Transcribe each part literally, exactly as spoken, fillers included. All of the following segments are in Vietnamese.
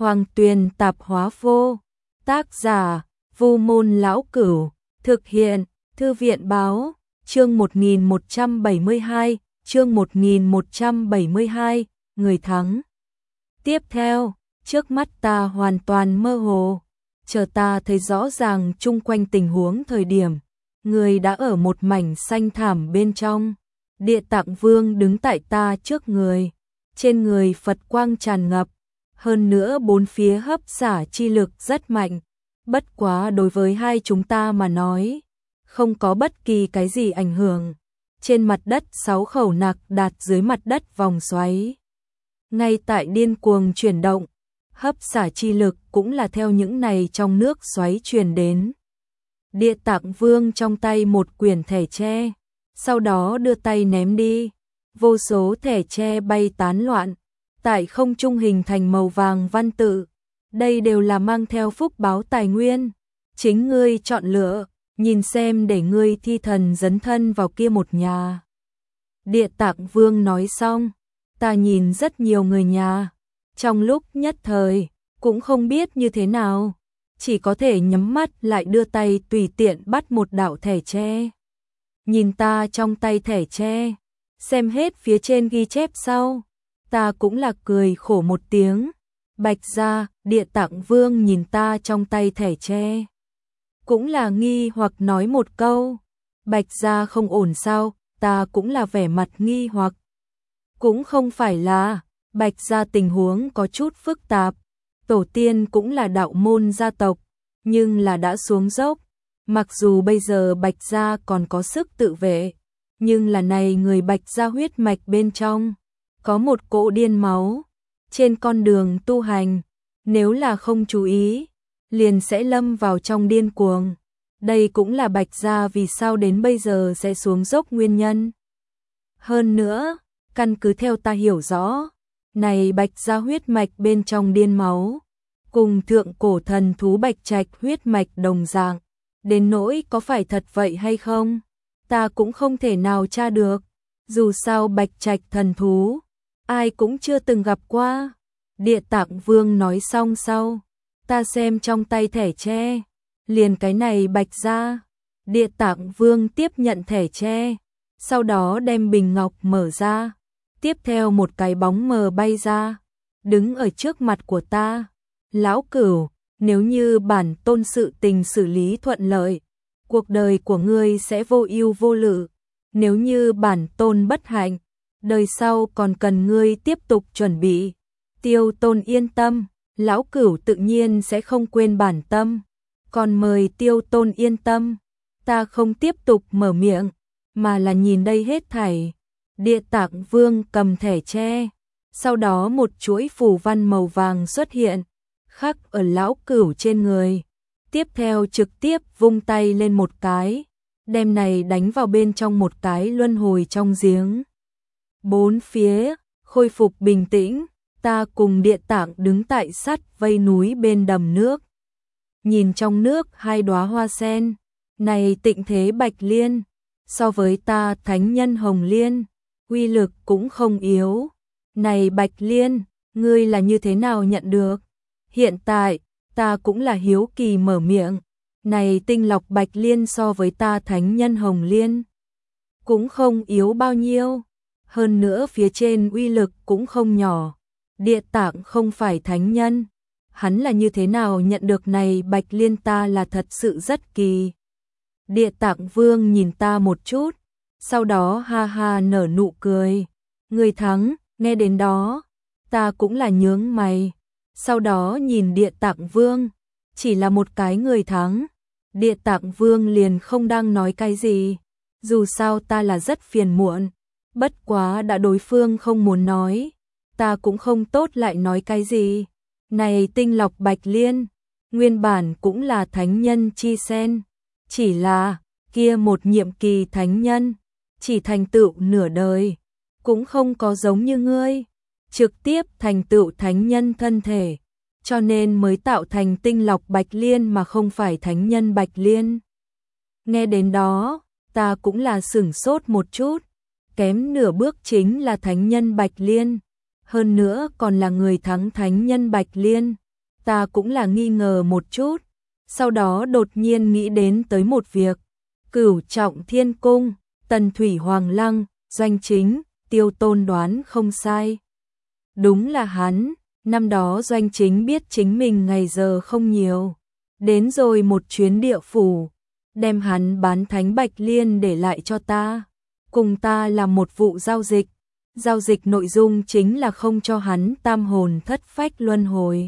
Hoàng Tuyền Tạp Hóa Vô, tác giả Vu Môn Lão Cửu, thực hiện Thư viện Báo, chương một nghìn một trăm bảy mươi hai, chương một nghìn một trăm bảy mươi hai, người thắng. Tiếp theo, trước mắt ta hoàn toàn mơ hồ, chờ ta thấy rõ ràng chung quanh tình huống thời điểm, người đã ở một mảnh xanh thảm bên trong. Địa Tạng Vương đứng tại ta trước người, trên người Phật quang tràn ngập, hơn nữa bốn phía hấp xả chi lực rất mạnh, bất quá đối với hai chúng ta mà nói, không có bất kỳ cái gì ảnh hưởng. Trên mặt đất sáu khẩu nặc đạt dưới mặt đất vòng xoáy, ngay tại điên cuồng chuyển động, hấp xả chi lực cũng là theo những này trong nước xoáy truyền đến. Địa Tạng Vương trong tay một quyển thẻ tre, sau đó đưa tay ném đi, vô số thẻ tre bay tán loạn, tại không trung hình thành màu vàng văn tự. Đây đều là mang theo phúc báo tài nguyên, chính ngươi chọn lựa, nhìn xem để ngươi thi thần dấn thân vào kia một nhà. Địa Tạng Vương nói xong, ta nhìn rất nhiều người nhà, trong lúc nhất thời, cũng không biết như thế nào, chỉ có thể nhắm mắt lại đưa tay tùy tiện bắt một đạo thẻ tre. Nhìn ta trong tay thẻ tre, xem hết phía trên ghi chép sau, ta cũng là cười khổ một tiếng. Bạch gia, Địa Tạng Vương nhìn ta trong tay thẻ tre, cũng là nghi hoặc nói một câu, Bạch gia không ổn sao? Ta cũng là vẻ mặt nghi hoặc. Cũng không phải là, Bạch gia tình huống có chút phức tạp, tổ tiên cũng là đạo môn gia tộc, nhưng là đã xuống dốc. Mặc dù bây giờ Bạch gia còn có sức tự vệ, nhưng là này người Bạch gia huyết mạch bên trong có một cỗ điên máu, trên con đường tu hành, nếu là không chú ý, liền sẽ lâm vào trong điên cuồng. Đây cũng là Bạch gia vì sao đến bây giờ sẽ xuống dốc nguyên nhân. Hơn nữa, căn cứ theo ta hiểu rõ, này Bạch gia huyết mạch bên trong điên máu, cùng thượng cổ thần thú Bạch Trạch huyết mạch đồng dạng, đến nỗi có phải thật vậy hay không, ta cũng không thể nào tra được, dù sao Bạch Trạch thần thú, ai cũng chưa từng gặp qua. Địa Tạng Vương nói xong sau, ta xem trong tay thẻ tre, liền cái này Bạch gia. Địa Tạng Vương tiếp nhận thẻ tre, sau đó đem bình ngọc mở ra, tiếp theo một cái bóng mờ bay ra, đứng ở trước mặt của ta. Lão Cửu, nếu như bản tôn sự tình xử lý thuận lợi, cuộc đời của ngươi sẽ vô ưu vô lự. Nếu như bản tôn bất hạnh, đời sau còn cần ngươi tiếp tục chuẩn bị. Tiêu Tôn yên tâm, Lão Cửu tự nhiên sẽ không quên bản tâm. Còn mời Tiêu Tôn yên tâm, ta không tiếp tục mở miệng, mà là nhìn đây hết thảy. Địa Tạng Vương cầm thẻ tre, sau đó một chuỗi phù văn màu vàng xuất hiện, khắc ở Lão Cửu trên người. Tiếp theo trực tiếp vung tay lên một cái, đem này đánh vào bên trong một cái luân hồi trong giếng. Bốn phía khôi phục bình tĩnh, ta cùng Địa Tạng đứng tại sắt vây núi bên đầm nước. Nhìn trong nước hai đóa hoa sen, này tịnh thế bạch liên, so với ta thánh nhân hồng liên, uy lực cũng không yếu. Này bạch liên, ngươi là như thế nào nhận được? Hiện tại, ta cũng là hiếu kỳ mở miệng. Này tinh lọc bạch liên so với ta thánh nhân hồng liên, cũng không yếu bao nhiêu. Hơn nữa phía trên uy lực cũng không nhỏ. Địa Tạng không phải thánh nhân, hắn là như thế nào nhận được này bạch liên, ta là thật sự rất kỳ. Địa Tạng Vương nhìn ta một chút, sau đó ha ha nở nụ cười. Người thắng, nghe đến đó, ta cũng là nhướng mày. Sau đó nhìn Địa Tạng Vương, chỉ là một cái người thắng. Địa Tạng Vương liền không đang nói cái gì, dù sao ta là rất phiền muộn. Bất quá đã đối phương không muốn nói, ta cũng không tốt lại nói cái gì. Này tinh lọc bạch liên, nguyên bản cũng là thánh nhân chi sen, chỉ là kia một nhiệm kỳ thánh nhân, chỉ thành tựu nửa đời, cũng không có giống như ngươi, trực tiếp thành tựu thánh nhân thân thể, cho nên mới tạo thành tinh lọc bạch liên mà không phải thánh nhân bạch liên. Nghe đến đó, ta cũng là sửng sốt một chút, kém nửa bước chính là thánh nhân bạch liên, hơn nữa còn là người thắng thánh nhân bạch liên, ta cũng là nghi ngờ một chút, sau đó đột nhiên nghĩ đến tới một việc. Cửu Trọng Thiên Cung, Tần Thủy Hoàng Lăng, Doanh Chính, Tiêu Tôn đoán không sai. Đúng là hắn, năm đó Doanh Chính biết chính mình ngày giờ không nhiều. Đến rồi một chuyến địa phủ, đem hắn bán thánh Bạch Liên để lại cho ta. Cùng ta làm một vụ giao dịch. Giao dịch nội dung chính là không cho hắn tam hồn thất phách luân hồi.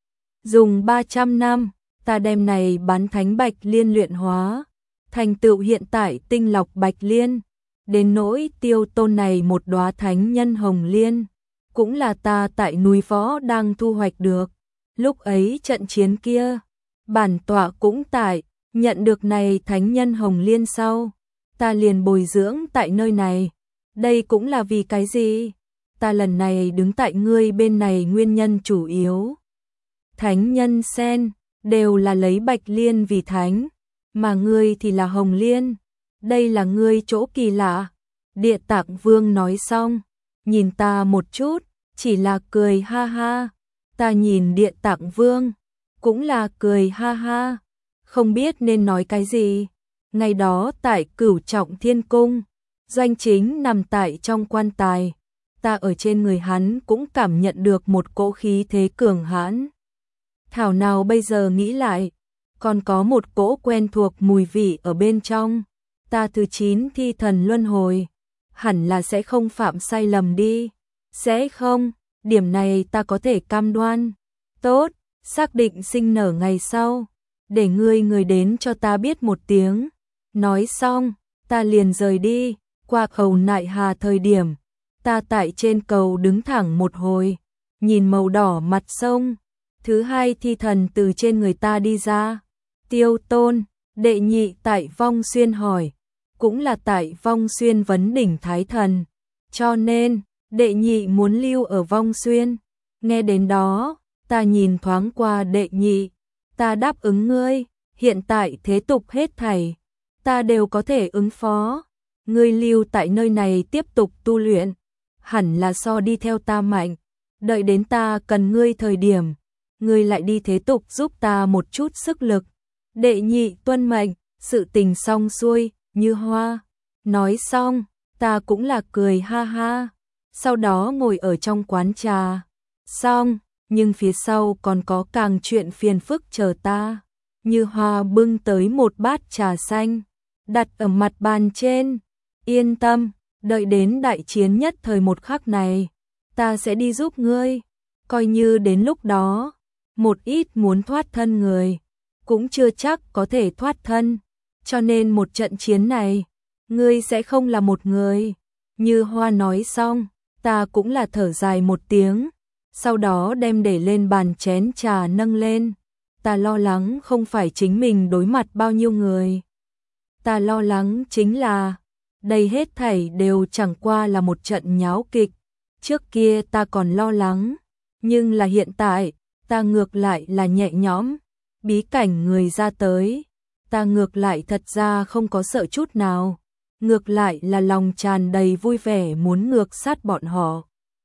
Dùng ba trăm năm, ta đem này bán thánh Bạch Liên luyện hóa, thành tựu hiện tại tinh lọc Bạch Liên. Đến nỗi Tiêu Tôn này một đóa thánh nhân hồng liên, cũng là ta tại núi Võ đang thu hoạch được. Lúc ấy trận chiến kia, bản tọa cũng tại, nhận được này thánh nhân hồng liên sau, ta liền bồi dưỡng tại nơi này. Đây cũng là vì cái gì? Ta lần này đứng tại ngươi bên này nguyên nhân chủ yếu. Thánh nhân sen, đều là lấy Bạch Liên vì thánh, mà ngươi thì là hồng liên. Đây là ngươi chỗ kỳ lạ. Địa Tạng Vương nói xong, nhìn ta một chút, chỉ là cười ha ha. Ta nhìn Địa Tạng Vương, cũng là cười ha ha, không biết nên nói cái gì. Ngày đó tại Cửu Trọng Thiên Cung, Doanh Chính nằm tại trong quan tài, ta ở trên người hắn cũng cảm nhận được một cỗ khí thế cường hãn. Thảo nào bây giờ nghĩ lại, còn có một cỗ quen thuộc mùi vị ở bên trong. Ta thứ chín thi thần luân hồi, hẳn là sẽ không phạm sai lầm đi. Sẽ không, điểm này ta có thể cam đoan. Tốt, xác định sinh nở ngày sau, để ngươi người đến cho ta biết một tiếng. Nói xong, ta liền rời đi. Qua cầu Nại Hà thời điểm, ta tại trên cầu đứng thẳng một hồi, nhìn màu đỏ mặt sông. Thứ hai thi thần từ trên người ta đi ra. Tiêu Tôn, đệ nhị tại Vong Xuyên hỏi, cũng là tại Vong Xuyên vấn đỉnh Thái Thần. Cho nên, đệ nhị muốn lưu ở Vong Xuyên. Nghe đến đó, ta nhìn thoáng qua đệ nhị. Ta đáp ứng ngươi, hiện tại thế tục hết thảy, ta đều có thể ứng phó. Ngươi lưu tại nơi này tiếp tục tu luyện, hẳn là so đi theo ta mạnh. Đợi đến ta cần ngươi thời điểm, ngươi lại đi thế tục giúp ta một chút sức lực. Đệ nhị tuân mệnh, sự tình xong xuôi, Như Hoa. Nói xong, ta cũng là cười ha ha. Sau đó ngồi ở trong quán trà. Xong, nhưng phía sau còn có càng chuyện phiền phức chờ ta. Như Hoa bưng tới một bát trà xanh, đặt ở mặt bàn trên. Yên tâm, đợi đến đại chiến nhất thời một khắc này, ta sẽ đi giúp ngươi. Coi như đến lúc đó, một ít muốn thoát thân người, cũng chưa chắc có thể thoát thân. Cho nên một trận chiến này, ngươi sẽ không là một người. Như Hoa nói xong, ta cũng là thở dài một tiếng, sau đó đem để lên bàn chén trà nâng lên. Ta lo lắng không phải chính mình đối mặt bao nhiêu người. Ta lo lắng chính là, đây hết thảy đều chẳng qua là một trận nháo kịch. Trước kia ta còn lo lắng, nhưng là hiện tại, ta ngược lại là nhẹ nhõm. Bí cảnh người ra tới, ta ngược lại thật ra không có sợ chút nào. Ngược lại là lòng tràn đầy vui vẻ muốn ngược sát bọn họ.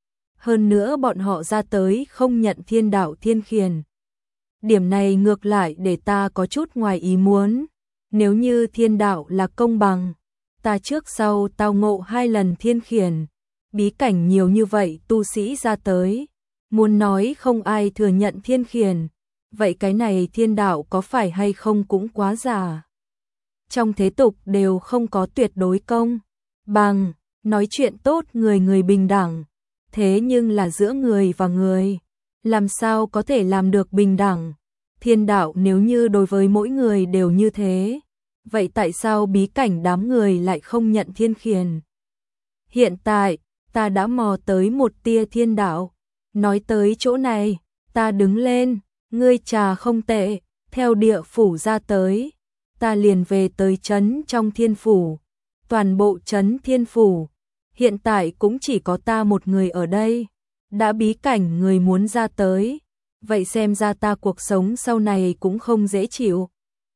Hơn nữa bọn họ ra tới không nhận thiên đạo thiên khiển. Điểm này ngược lại để ta có chút ngoài ý muốn. Nếu như thiên đạo là công bằng, ta trước sau tao ngộ hai lần thiên khiển, bí cảnh nhiều như vậy tu sĩ ra tới, muốn nói không ai thừa nhận thiên khiển, vậy cái này thiên đạo có phải hay không cũng quá giả. Trong thế tục đều không có tuyệt đối công bằng, nói chuyện tốt người người bình đẳng, thế nhưng là giữa người và người, làm sao có thể làm được bình đẳng. Thiên đạo nếu như đối với mỗi người đều như thế, vậy tại sao bí cảnh đám người lại không nhận thiên khiển? Hiện tại, ta đã mò tới một tia thiên đạo. Nói tới chỗ này, ta đứng lên, ngươi trà không tệ, theo địa phủ ra tới. Ta liền về tới trấn trong thiên phủ, toàn bộ trấn thiên phủ. Hiện tại cũng chỉ có ta một người ở đây, đã bí cảnh người muốn ra tới. Vậy xem ra ta cuộc sống sau này cũng không dễ chịu.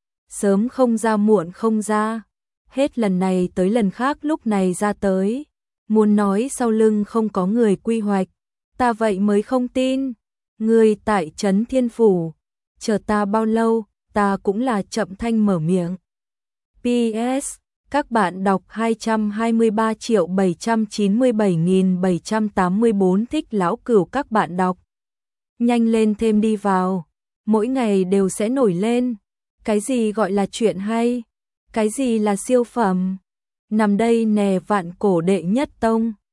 Sớm không ra muộn không ra, hết lần này tới lần khác lúc này ra tới. Muốn nói sau lưng không có người quy hoạch, ta vậy mới không tin. Ngươi tại trấn Thiên Phủ, chờ ta bao lâu, ta cũng là chậm thanh mở miệng. pê ét. Các bạn đọc hai trăm hai mươi ba triệu bảy trăm chín mươi bảy nghìn bảy trăm tám mươi tư thích lão cửu các bạn đọc. Nhanh lên thêm đi vào, mỗi ngày đều sẽ nổi lên. Cái gì gọi là chuyện hay? Cái gì là siêu phẩm? Nằm đây nè vạn cổ đệ nhất tông.